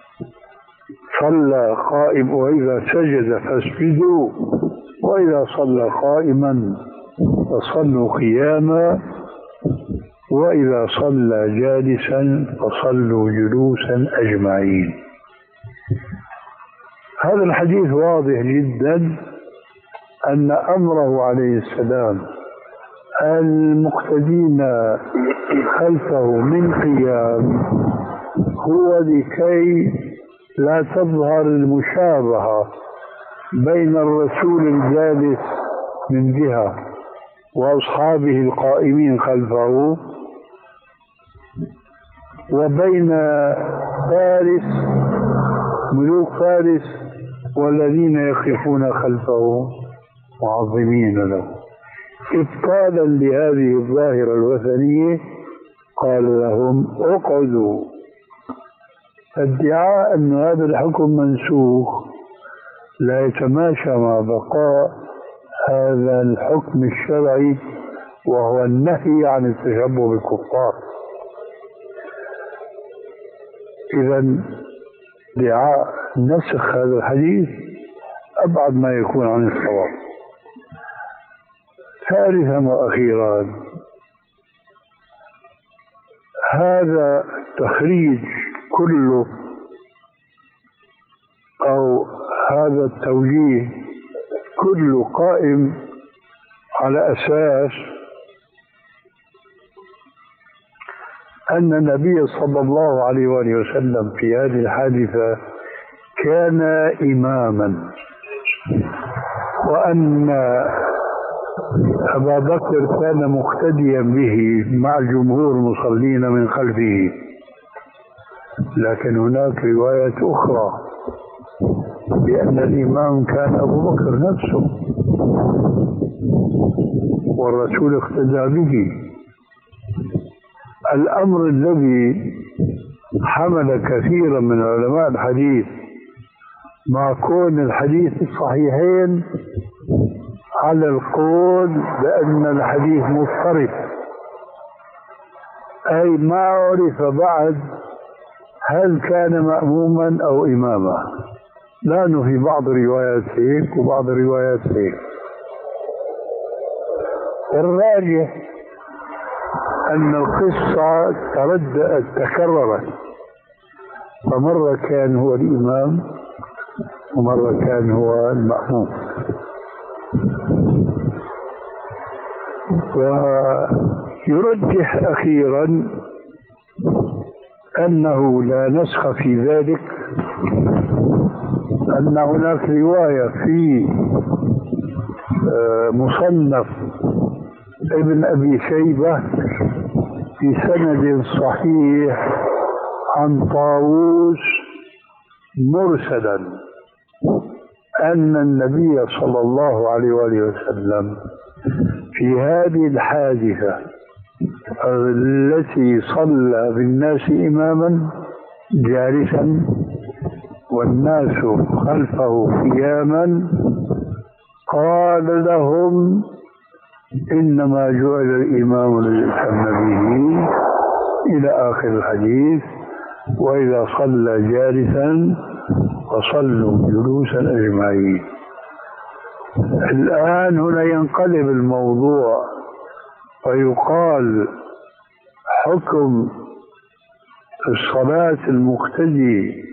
صلى قائم وإذا سجد فاسجدوا، وإذا صلى قائما فصلوا قياما، وإذا صلى جالسا فصلوا جلوسا أجمعين. هذا الحديث واضح جدا أن أمره عليه السلام المقتدين خلفه من قيام هو لكي لا تظهر المشابهة بين الرسول الجالس من جهة وأصحابه القائمين خلفه وبين فارس ملوك فارس والذين يقفون خلفه معظمين له. إبطالا لهذه الظاهرة الوثنية قال لهم اقعدوا. ادعاء أن هذا الحكم منسوخ لا يتماشى مع بقاء هذا الحكم الشرعي وهو النهي عن التشبه بالكفار. إذن ادعاء نسخ هذا الحديث أبعد ما يكون عن الصواب. ثالثا وأخيرا، هذا التخريج كله أو هذا التوجيه كله قائم على أساس أن النبي صلى الله عليه وآله وسلم في هذه الحادثة كان إماما، وأن أبا بكر كان مقتديا به مع الجمهور المصلين من خلفه. لكن هناك رواية أخرى بأن الإمام كان أبو بكر نفسه والرسول اقتدى به. الأمر الذي حمل كثيرا من علماء الحديث مع كون الحديث الصحيحين على القول بأن الحديث مضطرب، أي ما عرف بعد هل كان مأموما أو إماما، لأنه في بعض الروايات هيك وبعض الروايات هيك. الراجح أن القصة ترددت تكررت، فمرة كان هو الإمام ومرة كان هو المأموم. ويرجح أخيرا أنه لا نسخ في ذلك، أن هناك رواية في مصنف ابن أبي شيبة في سند صحيح عن طاووس مرسلا أن النبي صلى الله عليه وآله وسلم في هذه الحادثة التي صلى بالناس إماما جالسا والناس خلفه قياما قال لهم إنما جعل الإمام ليؤتم به إلى آخر الحديث، وإذا صلى جالسا فصلوا جلوسا أجمعين. الآن هنا ينقلب الموضوع ويقال حكم الصلاة المقتدي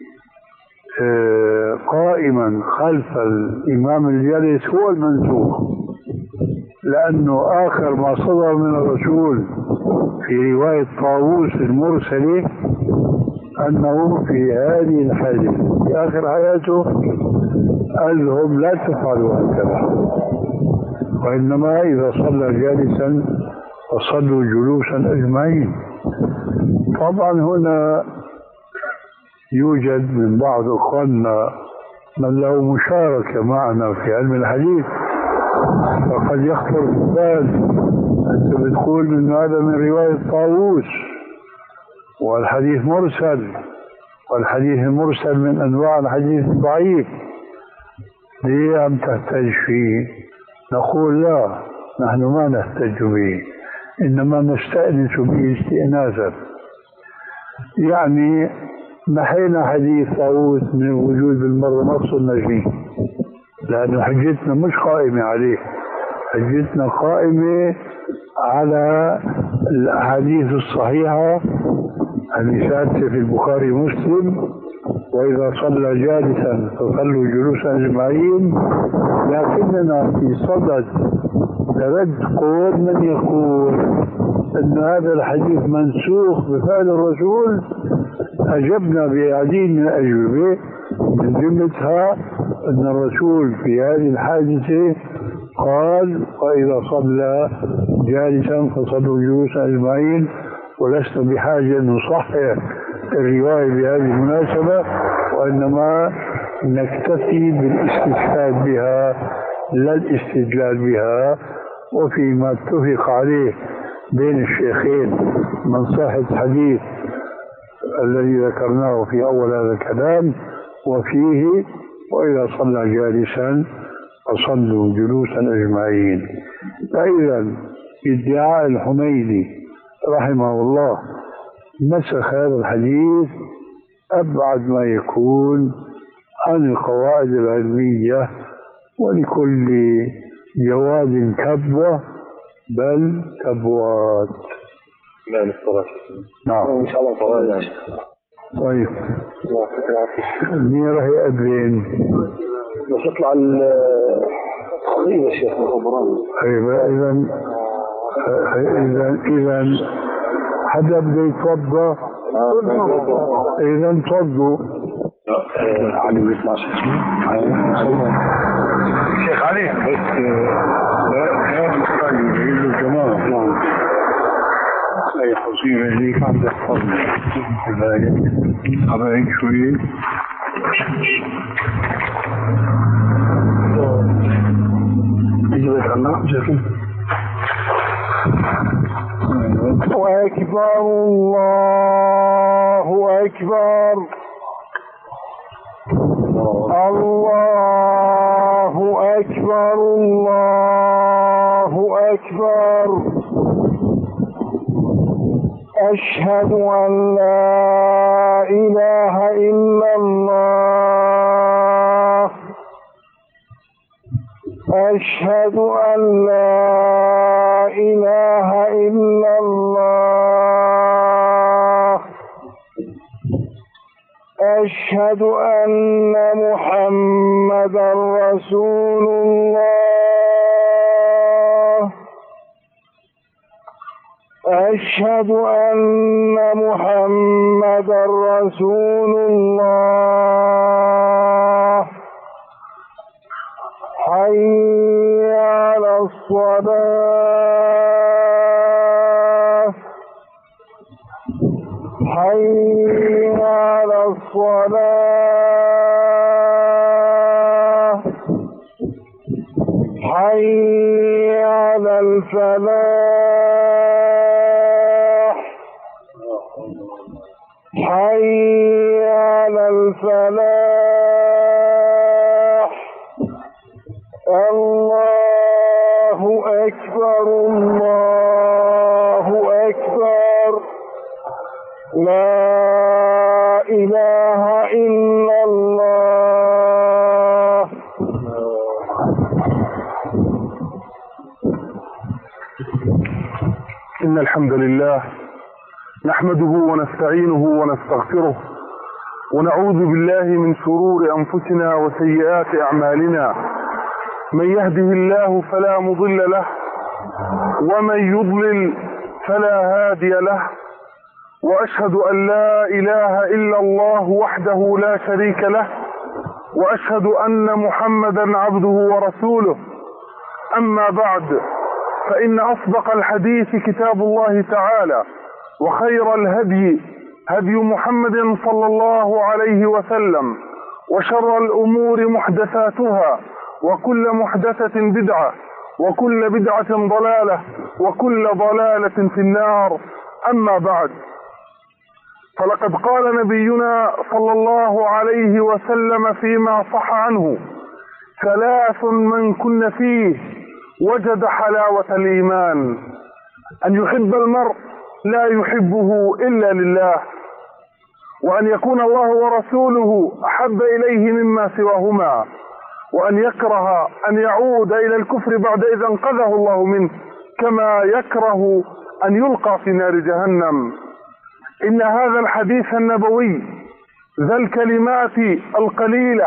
قائما خلف الإمام الجالس هو المنسوخ، لأنه آخر ما صدر من الرسول في رواية طاووس المرسلة أنه في هذه الحادثة في آخر حياته قال لهم لا تفعلوا هكذا، وإنما إذا صلى جالسا فصلوا جلوسا أجمعين. طبعا هنا يوجد من بعض أخواننا من له مشاركة معنا في علم الحديث، فقد يخطر بالبال أنت بتقول من هذا من رواية طاووس والحديث مرسل، والحديث المرسل من أنواع الحديث الضعيف، ليه عم تحتج فيه؟ نقول لا، نحن ما نحتج به، إنما نستأنس به استئناسا. يعني نحينا حديث طاووس من الوجود بالمرة، ما صرنا فيه، لأن حجتنا مش قائمة عليه، حجتنا قائمة على الأحاديث الصحيحة الثابتة في البخاري ومسلم، وإذا صلى جالسا فصلوا جلوسا أجمعين. لكننا في صدد رد قول من يقول أن هذا الحديث منسوخ بفعل الرسول، أجبنا بعديد من الأجوبة من جملتها أن الرسول في هذه الحادثة قال وإذا صلى جالسا فصلوا جلوسا أجمعين، ولسنا بحاجة أن نصحح الرواية بهذه المناسبة، وإنما نكتفي بالاستشهاد بها لا الاستدلال بها. وفيما اتفق عليه بين الشيخين من صحة الحديث الذي ذكرناه في أول هذا الكلام، وفيه وإذا صلى جالسا فصلوا جلوسا أجمعين. فإذا ادعاء الحميدي رحمه الله نسخ هذا الحديث أبعد ما يكون عن القواعد العلمية، ولكل جواد كبوة بل كبوات. لا نستطيع. نعم إن شاء الله طبعا. طيب مين راح يأذن؟ بس يطلع الخطيب يا شيخ الخبران. أيوة إذا إذا إذا حدا بده يتوضأ، إذا توضوا. علي بيطلع شيخ علي بس لا جماعة. نعم أي حصيلة ليك عم تحفظني كذلك أبعد شوي. يجب أن جاكم وأكبر الله أكبر الله أكبر الله أكبر أشهد أن لا إله إلا الله أشهد أن لا إله إلا الله أشهد أن محمدا رسول الله أشهد أن محمدا رسول الله حي على الصلاة حي على الصلاة حي على الفلاح حي على الفلاح الله أكبر الله أكبر لا إله إلا الله. إن الحمد لله نحمده ونستعينه ونستغفره ونعوذ بالله من شرور أنفسنا وسيئات أعمالنا. من يهده الله فلا مضل له ومن يضلل فلا هادي له، وأشهد أن لا إله إلا الله وحده لا شريك له، وأشهد أن محمدا عبده ورسوله. أما بعد، فإن أصدق الحديث كتاب الله تعالى، وخير الهدي هدي محمد صلى الله عليه وسلم، وشر الأمور محدثاتها، وكل محدثة بدعة، وكل بدعة ضلالة، وكل ضلالة في النار. أما بعد، فلقد قال نبينا صلى الله عليه وسلم فيما صح عنه: ثلاث من كن فيه وجد حلاوة الإيمان، أن يحب المرء لا يحبه إلا لله، وأن يكون الله ورسوله أحب إليه مما سواهما، وأن يكره أن يعود إلى الكفر بعد إذا انقذه الله منه، كما يكره أن يلقى في نار جهنم. إن هذا الحديث النبوي ذا الكلمات القليلة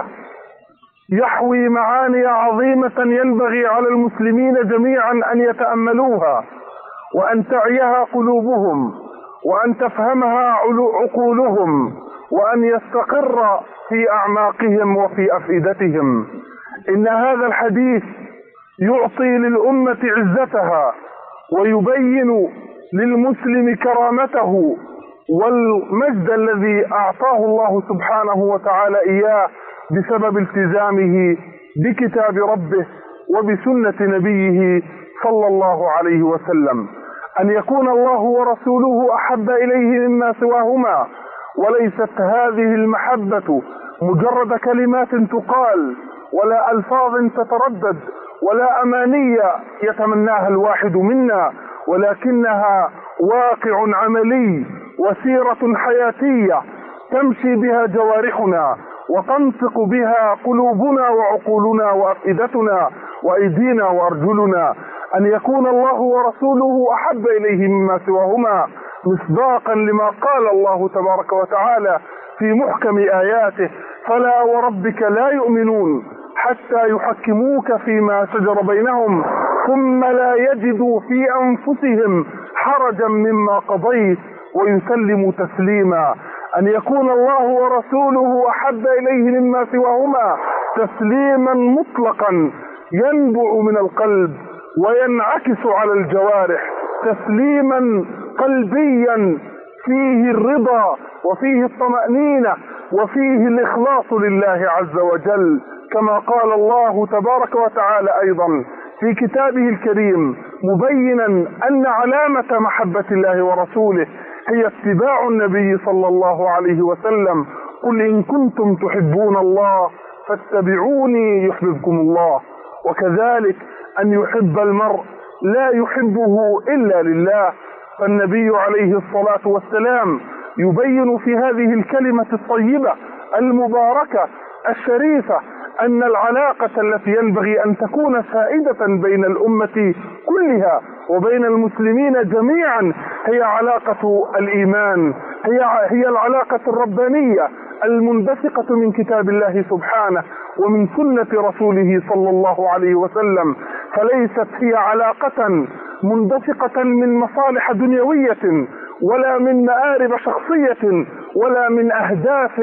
يحوي معاني عظيمة ينبغي على المسلمين جميعا أن يتأملوها، وأن تعيها قلوبهم، وأن تفهمها عقولهم، وأن يستقر في أعماقهم وفي أفئدتهم. إن هذا الحديث يعطي للأمة عزتها، ويبين للمسلم كرامته والمجد الذي أعطاه الله سبحانه وتعالى إياه بسبب التزامه بكتاب ربه وبسنة نبيه صلى الله عليه وسلم. أن يكون الله ورسوله أحب إليه مما سواهما، وليست هذه المحبة مجرد كلمات تقال، ولا ألفاظ تتردد، ولا أمانية يتمناها الواحد منا، ولكنها واقع عملي وسيرة حياتية تمشي بها جوارحنا، وتنطق بها قلوبنا وعقولنا وأفئدتنا وأيدينا وأرجلنا. أن يكون الله ورسوله أحب إليه مما سواهما، مصداقا لما قال الله تبارك وتعالى في محكم آياته: فلا وربك لا يؤمنون حتى يحكموك فيما شجر بينهم ثم لا يجدوا في أنفسهم حرجا مما قضيت ويسلموا تسليما. أن يكون الله ورسوله أحب إليه مما سواهما تسليما مطلقا ينبع من القلب وينعكس على الجوارح، تسليما قلبيا فيه الرضا وفيه الطمأنينة وفيه الإخلاص لله عز وجل، كما قال الله تبارك وتعالى أيضا في كتابه الكريم مبينا أن علامة محبة الله ورسوله هي اتباع النبي صلى الله عليه وسلم. قل إن كنتم تحبون الله فاتبعوني يحببكم الله. وكذلك أن يحب المرء لا يحبه إلا لله، فالنبي عليه الصلاة والسلام يبين في هذه الكلمة الطيبة المباركة الشريفة أن العلاقة التي ينبغي أن تكون سائدة بين الأمة كلها وبين المسلمين جميعا هي علاقة الإيمان، هي هي العلاقة الربانية المنبثقة من كتاب الله سبحانه ومن سنة رسوله صلى الله عليه وسلم، فليست هي علاقة منبثقة من مصالح دنيوية ولا من مآرب شخصية ولا من أهداف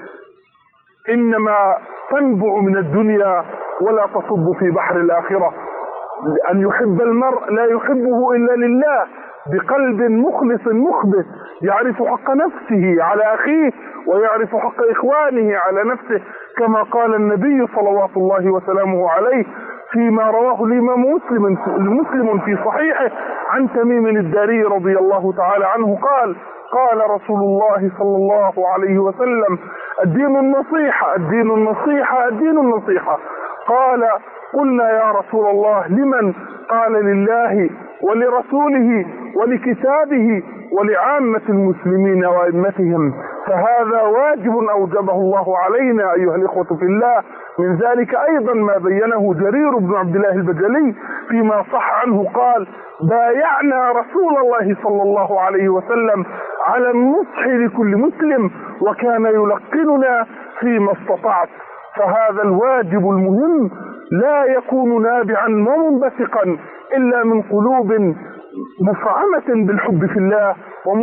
إنما تنبع من الدنيا ولا تصب في بحر الآخرة. أن يحب المرء لا يحبه إلا لله بقلب مخلص مخبت يعرف حق نفسه على أخيه ويعرف حق إخوانه على نفسه، كما قال النبي صلوات الله وسلامه عليه فيما رواه الإمام مسلم مسلم في صحيحه عن تميم الداري رضي الله تعالى عنه قال قال رسول الله صلى الله عليه وسلم: الدين النصيحة الدين النصيحة الدين النصيحة. قال: قلنا يا رسول الله لمن؟ قال: لله ولرسوله ولكتابه ولعامة المسلمين وأئمتهم. فهذا واجب أوجبه الله علينا أيها الإخوة في الله. من ذلك أيضا ما بينه جرير بن عبد الله البجلي فيما صح عنه قال: بايعنا رسول الله صلى الله عليه وسلم على النصح لكل مسلم وكان يلقننا فيما استطعت. فهذا الواجب المهم لا يكون نابعا ومنبثقا إلا من قلوب مفعمة بالحب في الله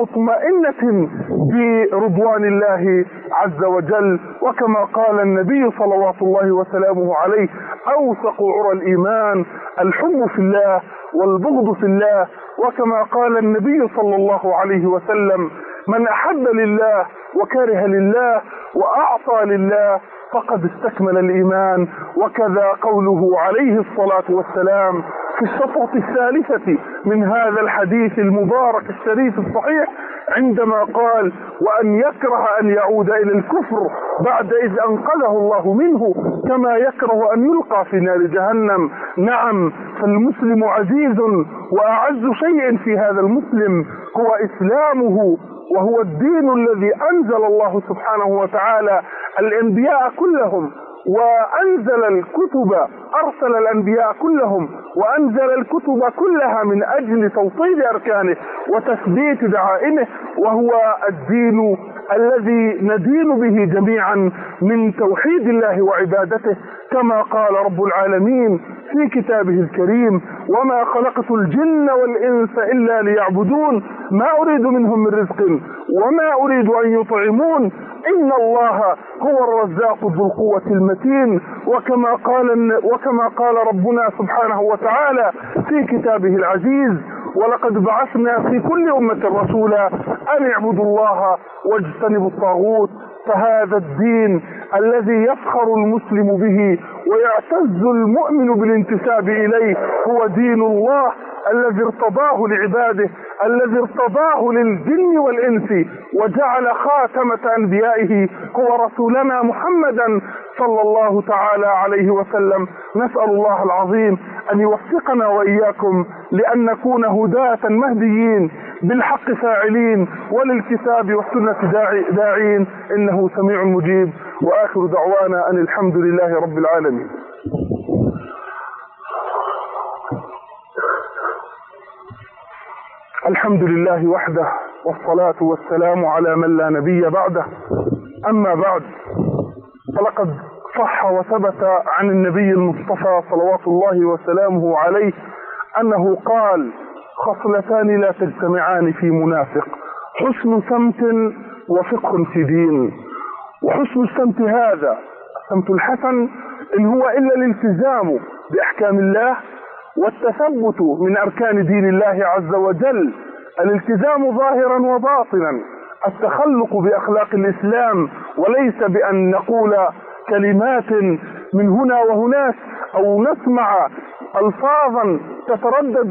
ومطمئنة برضوان الله عز وجل. وكما قال النبي صلوات الله وسلامه عليه: أوثق عرى الإيمان الحب في الله والبغض في الله. وكما قال النبي صلى الله عليه وسلم: من أحب لله وكره لله وأعطى لله فقد استكمل الإيمان. وكذا قوله عليه الصلاة والسلام في الشطرة الثالثة من هذا الحديث المبارك الشريف الصحيح عندما قال: وأن يكره أن يعود إلى الكفر بعد إذ أنقذه الله منه كما يكره أن يلقى في نار جهنم. نعم، فالمسلم عزيز، وأعز شيء في هذا المسلم هو إسلامه، وهو الدين الذي أنزل الله سبحانه وتعالى الأنبياء كلهم وأنزل الكتب، أرسل الأنبياء كلهم وأنزل الكتب كلها من أجل توطيد أركانه وتثبيت دعائمه، وهو الدين الذي ندين به جميعا من توحيد الله وعبادته، كما قال رب العالمين في كتابه الكريم: وما خلقت الجن والإنس إلا ليعبدون ما أريد منهم من رزق وما أريد أن يطعمون إن الله هو الرزاق ذو القوة المتين. وكما قال وكما قال ربنا سبحانه وتعالى في كتابه العزيز: ولقد بعثنا في كل أمة رسولا أن اعبدوا الله واجتنبوا الطاغوت. فهذا الدين الذي يفخر المسلم به ويعتز المؤمن بالانتساب إليه هو دين الله الذي ارتضاه لعباده، الذي ارتضاه للجن والإنس، وجعل خاتمة أنبيائه هو رسولنا محمدا صلى الله تعالى عليه وسلم. نسأل الله العظيم أن يوفقنا وإياكم لأن نكون هداة مهديين بالحق فاعلين وللكتاب والسنة داعين، إنه سميع مجيب. وآخر دعوانا أن الحمد لله رب العالمين. الحمد لله وحده، والصلاة والسلام على من لا نبي بعده. أما بعد، فلقد صح وثبت عن النبي المصطفى صلوات الله وسلامه عليه أنه قال: خصلتان لا تجتمعان في منافق: حسن سمت وفقه في دين. وحسن السمت هذا السمت الحسن إن هو إلا الالتزام بأحكام الله والتثبت من أركان دين الله عز وجل، الالتزام ظاهرا وباطنا، التخلق بأخلاق الإسلام، وليس بأن نقول كلمات من هنا وهناك أو نسمع ألفاظا تتردد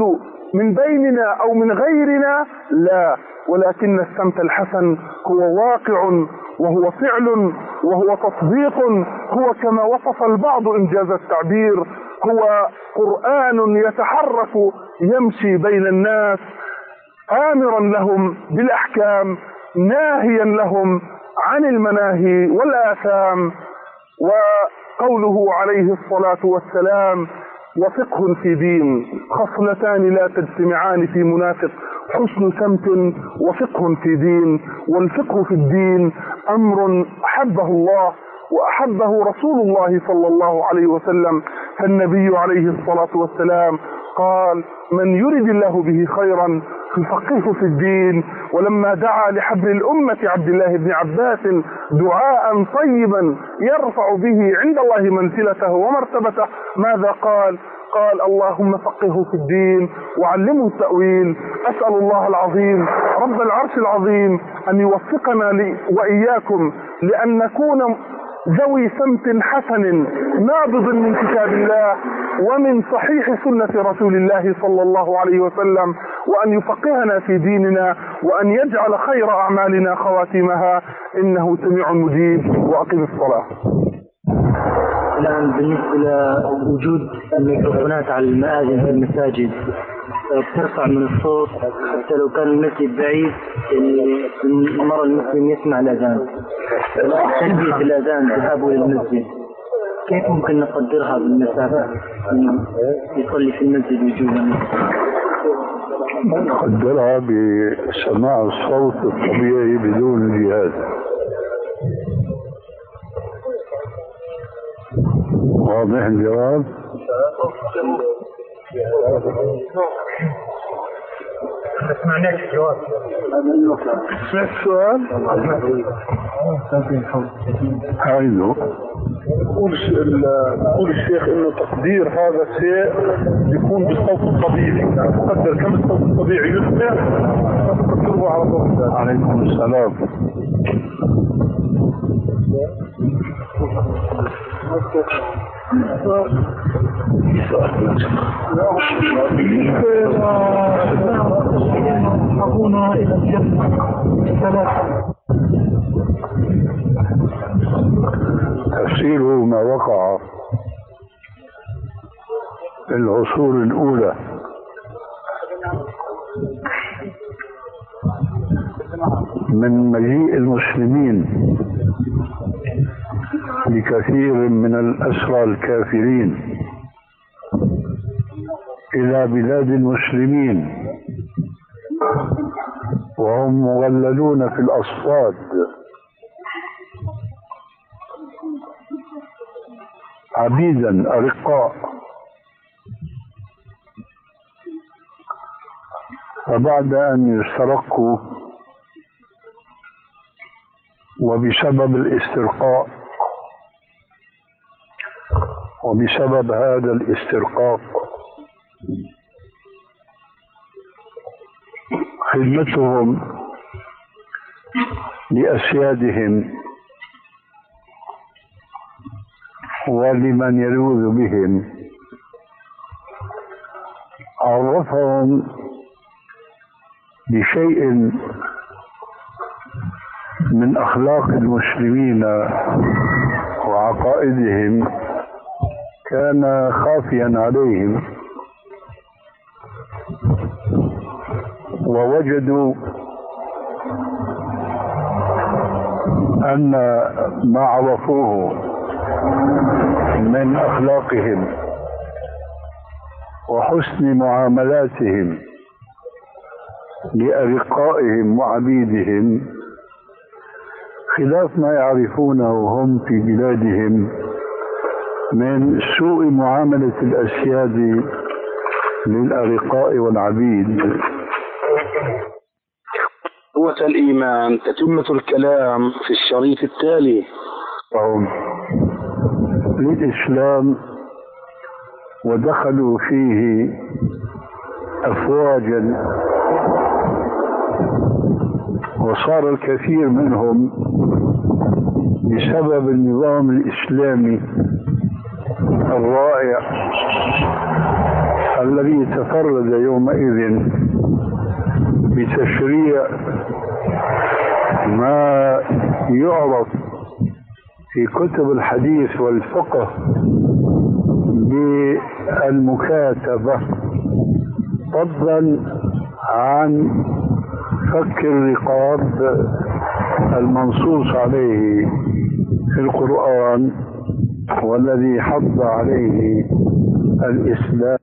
من بيننا أو من غيرنا، لا، ولكن السمت الحسن هو واقع وهو فعل وهو تصديق، هو كما وصف البعض إنجاز التعبير، هو قرآن يتحرك يمشي بين الناس آمرا لهم بالأحكام ناهيا لهم عن المناهي والآثام. وقوله عليه الصلاة والسلام: وفقه في دين، خصلتان لا تجتمعان في منافق، حسن سمت وفقه في دين. والفقه في الدين أمر أحبه الله وأحبه رسول الله صلى الله عليه وسلم، فالنبي عليه الصلاة والسلام قال: من يرد الله به خيرا يفقهه في الدين. ولما دعا لحبر الأمة عبد الله بن عباس دعاء طيبا يرفع به عند الله منزلته ومرتبته، ماذا قال؟ قال: اللهم فقهه في الدين وعلمه التأويل. أسأل الله العظيم رب العرش العظيم أن يوفقنا وإياكم لأن نكون ذوي سمت حسن نابض من كتاب الله ومن صحيح سنة رسول الله صلى الله عليه وسلم، وأن يفقهنا في ديننا، وأن يجعل خير أعمالنا خواتمها، إنه سميع مجيب. وأقم الصلاة. الآن بالنسبة لوجود الميكروفونات على المآذن في المساجد ترفع من الصوت حتى لو كان المسجد بعيد، يعني المرء المسلم يسمع الأذان، تلبية الأذان ذهابه للمسجد، كيف ممكن نقدرها بالمسافة يصلي في المسجد وجوبا؟ نقدرها بسماع الصوت الطبيعي بدون جهاز. واضح الجواب؟ سمعناك الجواب. سمعت السؤال؟ عايزه يقول الشيخ انه تقدير هذا الشيء يكون بالصوت الطبيعي، يعني تقدر كم الصوت الطبيعي يسمع فتقدره على صوت. عليكم السلام. يصحبون إلى الجنة ثلاثة. تفسير ما وقع في العصور الأولى من مجيء المسلمين لكثير من الأسرى الكافرين إلى بلاد المسلمين وهم مغللون في الأصفاد، عبيدا أرقاء، فبعد أن يسترقوا وبسبب الاسترقاء وبسبب هذا الاسترقاق خدمتهم لأسيادهم ولمن يلوذ بهم عرفهم بشيء من أخلاق المسلمين وعقائدهم كان خافيا عليهم، ووجدوا أن ما عرفوه من أخلاقهم وحسن معاملاتهم لأرقائهم وعبيدهم خلاف ما يعرفونه هم في بلادهم من سوء معاملة الأسياد للأرقاء والعبيد. قوة الإيمان تتمة الكلام في الشريط التالي. للإسلام ودخلوا فيه أفواجا، وصار الكثير منهم بسبب النظام الإسلامي الرائع الذي تفرد يومئذ بتشريع ما يعرف في كتب الحديث والفقه بالمكاتبة، فضلا عن فك الرقاب المنصوص عليه في القرآن والذي حض عليه الإسلام.